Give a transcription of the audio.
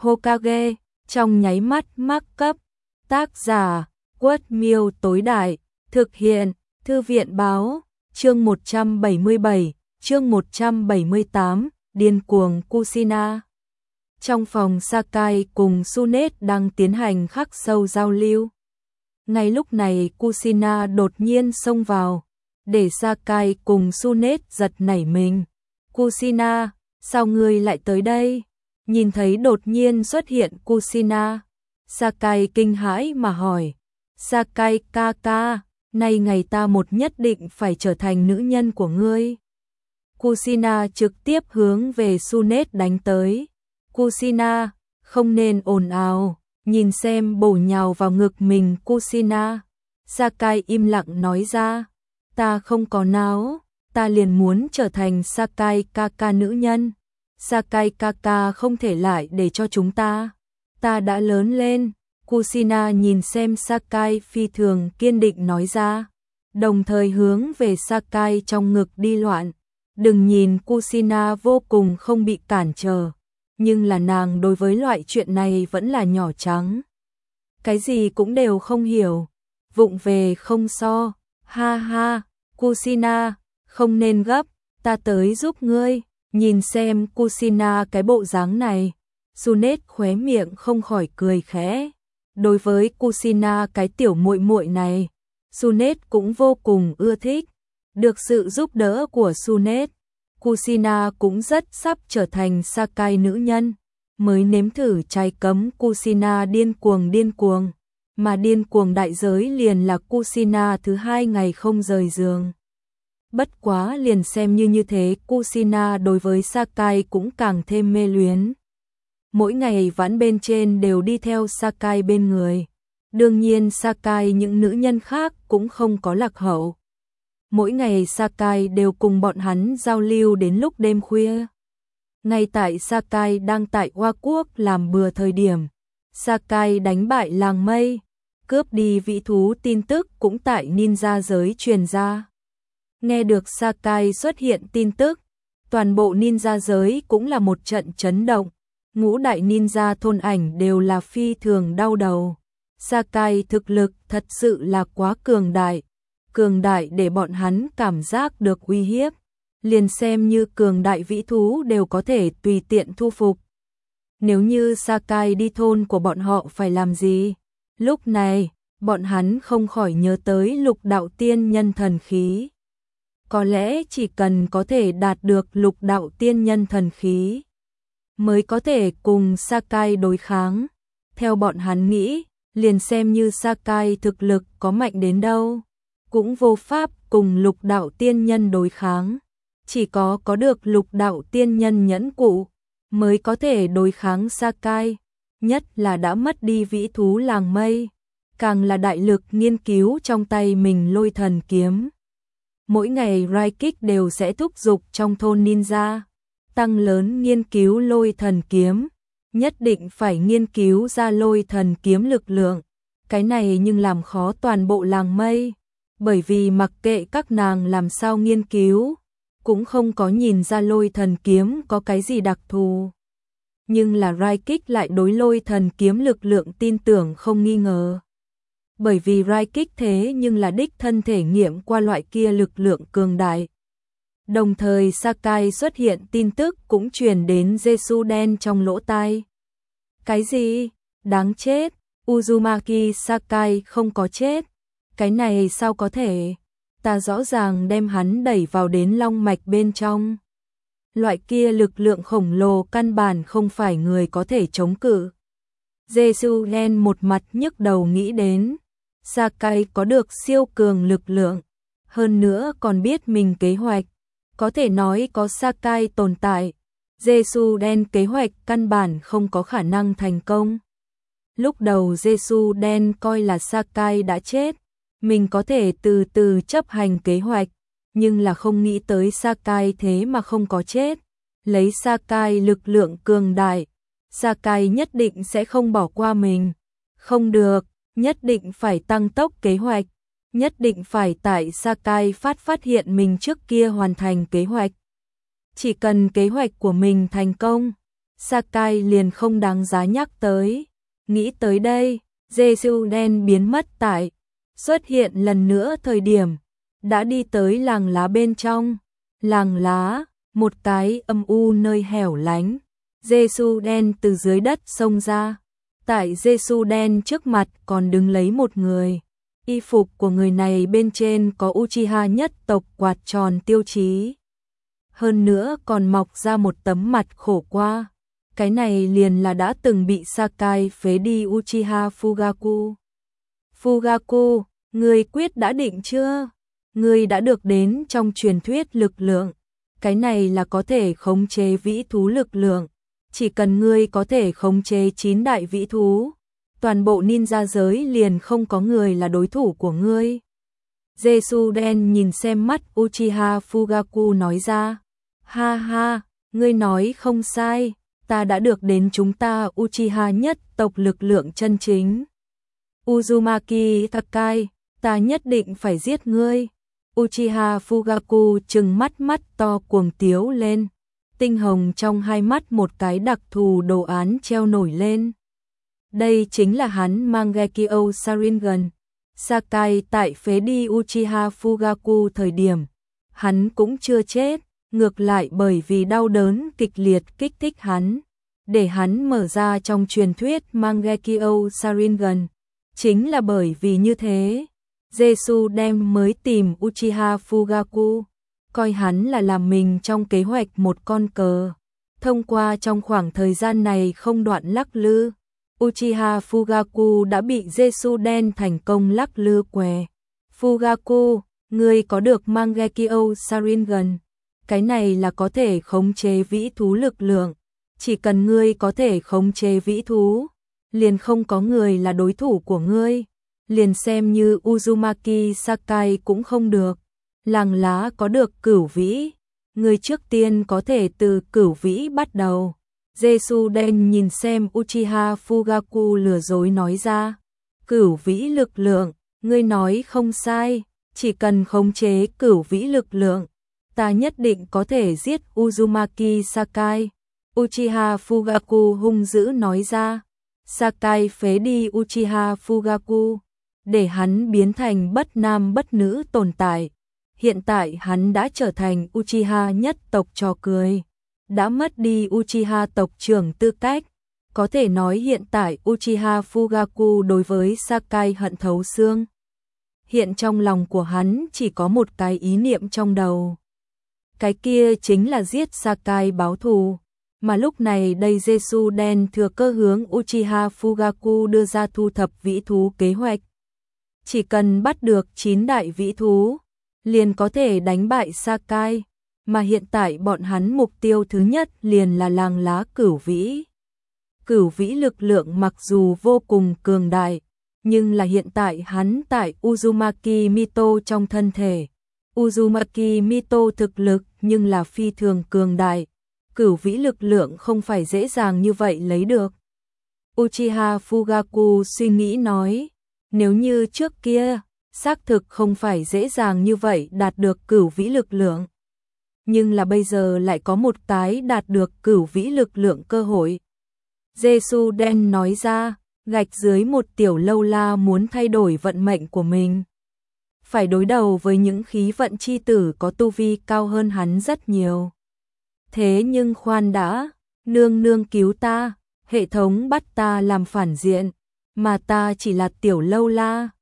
Hokage, trong nháy mắt mắc cấp. Tác giả, Quất Miêu tối đại, thực hiện, Thư viện báo, chương 177, chương 178, điên cuồng Kushina. Trong phòng Sakai cùng Tsunade đang tiến hành khắc sâu giao lưu. Ngay lúc này Kushina đột nhiên xông vào, để Sakai cùng Tsunade giật nảy mình. Kushina, sao ngươi lại tới đây? Nhìn thấy đột nhiên xuất hiện Kushina, Sakai kinh hãi mà hỏi. Sakai ca ca, nay ngày ta một nhất định phải trở thành nữ nhân của ngươi. Kushina trực tiếp hướng về Tsunade đánh tới. Kushina, không nên ồn ào, nhìn xem bổ nhào vào ngực mình Kushina. Sakai im lặng nói ra, ta không có não, ta liền muốn trở thành Sakai Kaka nữ nhân. Sakai Kaka không thể lại để cho chúng ta đã lớn lên. Kushina nhìn xem Sakai phi thường kiên định nói ra, đồng thời hướng về Sakai trong ngực đi loạn. Đừng nhìn Kushina vô cùng không bị cản trở, nhưng là nàng đối với loại chuyện này vẫn là nhỏ trắng. Cái gì cũng đều không hiểu, vụng về không so, ha ha, Kushina, không nên gấp, ta tới giúp ngươi. Nhìn xem Kushina cái bộ dáng này, Tsunade khóe miệng không khỏi cười khẽ. Đối với Kushina cái tiểu muội muội này, Tsunade cũng vô cùng ưa thích. Được sự giúp đỡ của Tsunade, Kushina cũng rất sắp trở thành Sakai nữ nhân. Mới nếm thử trái cấm Kushina điên cuồng, mà điên cuồng đại giới liền là Kushina thứ 2 ngày không rời giường. Bất quá liền xem như thế, Kushina đối với Sakai cũng càng thêm mê luyến. Mỗi ngày vãn bên trên đều đi theo Sakai bên người. Đương nhiên Sakai những nữ nhân khác cũng không có lạc hậu. Mỗi ngày Sakai đều cùng bọn hắn giao lưu đến lúc đêm khuya. Ngay tại Sakai đang tại Hoa Quốc làm bừa thời điểm, Sakai đánh bại làng mây, cướp đi vĩ thú tin tức cũng tại ninja giới truyền ra. Nghe được Sakai xuất hiện tin tức, toàn bộ ninja giới cũng là một trận chấn động. Ngũ đại ninja thôn ảnh đều là phi thường đau đầu. Sakai thực lực thật sự là quá cường đại để bọn hắn cảm giác được uy hiếp. Liền xem như cường đại vĩ thú đều có thể tùy tiện thu phục. Nếu như Sakai đi thôn của bọn họ phải làm gì? Lúc này, bọn hắn không khỏi nhớ tới lục đạo tiên nhân thần khí. Có lẽ chỉ cần có thể đạt được lục đạo tiên nhân thần khí, mới có thể cùng Sakai đối kháng. Theo bọn hắn nghĩ, liền xem như Sakai thực lực có mạnh đến đâu, cũng vô pháp cùng lục đạo tiên nhân đối kháng. Chỉ có được lục đạo tiên nhân nhẫn cụ, mới có thể đối kháng Sakai. Nhất là đã mất đi vĩ thú làng mây, càng là đại lực nghiên cứu trong tay mình lôi thần kiếm. Mỗi ngày Raikik đều sẽ thúc giục trong thôn ninja, tăng lớn nghiên cứu lôi thần kiếm, nhất định phải nghiên cứu ra lôi thần kiếm lực lượng. Cái này nhưng làm khó toàn bộ làng mây, bởi vì mặc kệ các nàng làm sao nghiên cứu, cũng không có nhìn ra lôi thần kiếm có cái gì đặc thù. Nhưng là Raikik lại đối lôi thần kiếm lực lượng tin tưởng không nghi ngờ. Bởi vì Raikik thế nhưng là đích thân thể nghiệm qua loại kia lực lượng cường đại. Đồng thời Sakai xuất hiện tin tức cũng truyền đến Jesuden trong lỗ tai. Cái gì? Đáng chết, Uzumaki Sakai không có chết. Cái này sao có thể? Ta rõ ràng đem hắn đẩy vào đến long mạch bên trong. Loại kia lực lượng khổng lồ căn bản không phải người có thể chống cự. Jesuden một mặt nhức đầu nghĩ đến. Sakai có được siêu cường lực lượng, hơn nữa còn biết mình kế hoạch. Có thể nói có Sakai tồn tại, Jesuden kế hoạch căn bản không có khả năng thành công. Lúc đầu Jesuden coi là Sakai đã chết, mình có thể từ từ chấp hành kế hoạch, nhưng là không nghĩ tới Sakai thế mà không có chết. Lấy Sakai lực lượng cường đại, Sakai nhất định sẽ không bỏ qua mình. Không được, nhất định phải tăng tốc kế hoạch, nhất định phải tại Sakai phát hiện mình trước kia hoàn thành kế hoạch. Chỉ cần kế hoạch của mình thành công, Sakai liền không đáng giá nhắc tới. Nghĩ tới đây, Giê-xu đen biến mất tại, xuất hiện lần nữa thời điểm, đã đi tới làng lá bên trong. Làng lá, một cái âm u nơi hẻo lánh. Giê-xu đen từ dưới đất xông ra. Tại Giê-xu đen trước mặt còn đứng lấy một người. Y phục của người này bên trên có Uchiha nhất tộc quạt tròn tiêu chí. Hơn nữa còn mọc ra một tấm mặt khổ qua. Cái này liền là đã từng bị Sakai phế đi Uchiha Fugaku. Fugaku, ngươi quyết đã định chưa? Ngươi đã được đến trong truyền thuyết lực lượng. Cái này là có thể khống chế vĩ thú lực lượng. Chỉ cần ngươi có thể khống chế 9 đại vĩ thú, toàn bộ ninja giới liền không có người là đối thủ của ngươi. Giê-xu đen nhìn xem mắt Uchiha Fugaku nói ra. Ha ha, ngươi nói không sai, ta đã được đến chúng ta Uchiha nhất tộc lực lượng chân chính. Uzumaki Sakai, ta nhất định phải giết ngươi. Uchiha Fugaku trừng mắt to cuồng tiếu lên. Tinh hồng trong hai mắt một cái đặc thù đồ án treo nổi lên. Đây chính là hắn Mangekyo Sharingan. Sakai tại phế đi Uchiha Fugaku thời điểm, hắn cũng chưa chết, ngược lại bởi vì đau đớn kịch liệt kích thích hắn, để hắn mở ra trong truyền thuyết Mangekyo Sharingan. Chính là bởi vì như thế, Giê-xu đem mới tìm Uchiha Fugaku, coi hắn là làm mình trong kế hoạch một con cờ. Thông qua trong khoảng thời gian này không đoạn lắc lư, Uchiha Fugaku đã bị Giê-xu đen thành công lắc lư què. Fugaku, ngươi có được Mangekyo Sharingan. Cái này là có thể khống chế vĩ thú lực lượng. Chỉ cần ngươi có thể khống chế vĩ thú, liền không có người là đối thủ của ngươi. Liền xem như Uzumaki Sakai cũng không được. Làng lá có được cửu vĩ, ngươi trước tiên có thể từ cửu vĩ bắt đầu. Giê-xu đen nhìn xem Uchiha Fugaku lừa dối nói ra. Cửu vĩ lực lượng, ngươi nói không sai, chỉ cần khống chế cửu vĩ lực lượng, ta nhất định có thể giết Uzumaki Sakai. Uchiha Fugaku hung dữ nói ra. Sakai phế đi Uchiha Fugaku, để hắn biến thành bất nam bất nữ tồn tại. Hiện tại hắn đã trở thành Uchiha nhất tộc trò cười, đã mất đi Uchiha tộc trưởng tư cách. Có thể nói hiện tại Uchiha Fugaku đối với Sakai hận thấu xương. Hiện trong lòng của hắn chỉ có một cái ý niệm trong đầu. Cái kia chính là giết Sakai báo thù. Mà lúc này đây Giê-xu đen thừa cơ hướng Uchiha Fugaku đưa ra thu thập vĩ thú kế hoạch. Chỉ cần bắt được 9 đại vĩ thú, liền có thể đánh bại Sakai. Mà hiện tại bọn hắn mục tiêu thứ nhất liền là làng lá cửu vĩ. Cửu vĩ lực lượng mặc dù vô cùng cường đại, nhưng là hiện tại hắn tại Uzumaki Mito trong thân thể. Uzumaki Mito thực lực nhưng là phi thường cường đại. Cửu vĩ lực lượng không phải dễ dàng như vậy lấy được. Uchiha Fugaku suy nghĩ nói, nếu như trước kia, xác thực không phải dễ dàng như vậy đạt được cửu vĩ lực lượng. Nhưng là bây giờ lại có một cái đạt được cửu vĩ lực lượng cơ hội. Giê-xu đen nói ra, gạch dưới một tiểu lâu la muốn thay đổi vận mệnh của mình. Phải đối đầu với những khí vận chi tử có tu vi cao hơn hắn rất nhiều. Thế nhưng khoan đã, nương nương cứu ta, hệ thống bắt ta làm phản diện, mà ta chỉ là tiểu lâu la,